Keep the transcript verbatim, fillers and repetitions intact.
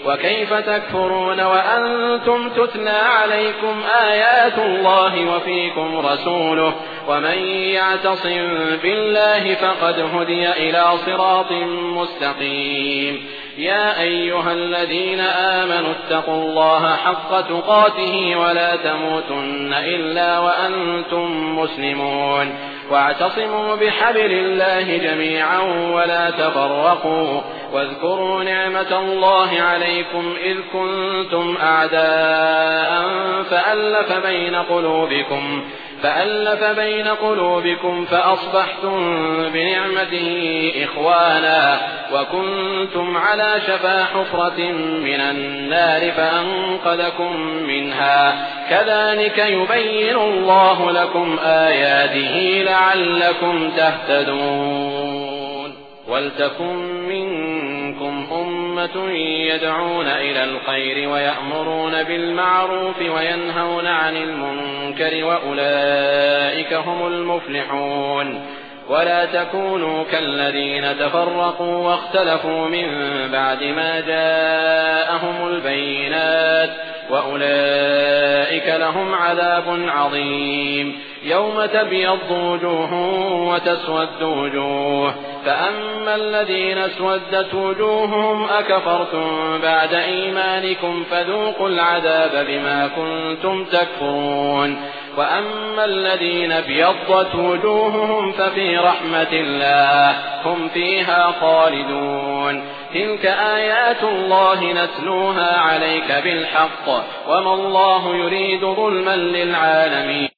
وكيف تكفرون وأنتم تتلى عليكم آيات الله وفيكم رسوله ومن يعتصم بالله فقد هدي إلى صراط مستقيم يا أيها الذين آمنوا اتقوا الله حق تقاته ولا تموتن إلا وأنتم مسلمون واعتصموا بحبل الله جميعا ولا تفرقوا واذكروا نعمة الله عليكم إذ كنتم أعداء فألف بين قلوبكم فألف بين قلوبكم فأصبحتم بنعمته إخوانا وكنتم على شفا حفرة من النار فأنقذكم منها كذلك يبين الله لكم آياته لعلكم تهتدون ولتكن منكم أمة يدعون إلى الخير ويأمرون بالمعروف وينهون عن المنكر وأولئك هم المفلحون ولا تكونوا كالذين تفرقوا واختلفوا من بعد ما جاءهم البينات وأولئك لهم عذاب عظيم يوم تبيض وجوه وتسود وجوه فأما الذين اسودت وجوههم أكفرتم بعد إيمانكم فذوقوا العذاب بما كنتم تكفرون وأما الذين ابيضت وجوههم ففي رحمة الله هم فيها خالدون تلك آيات الله نتلوها عليك بالحق وما الله يريد ظلما للعالمين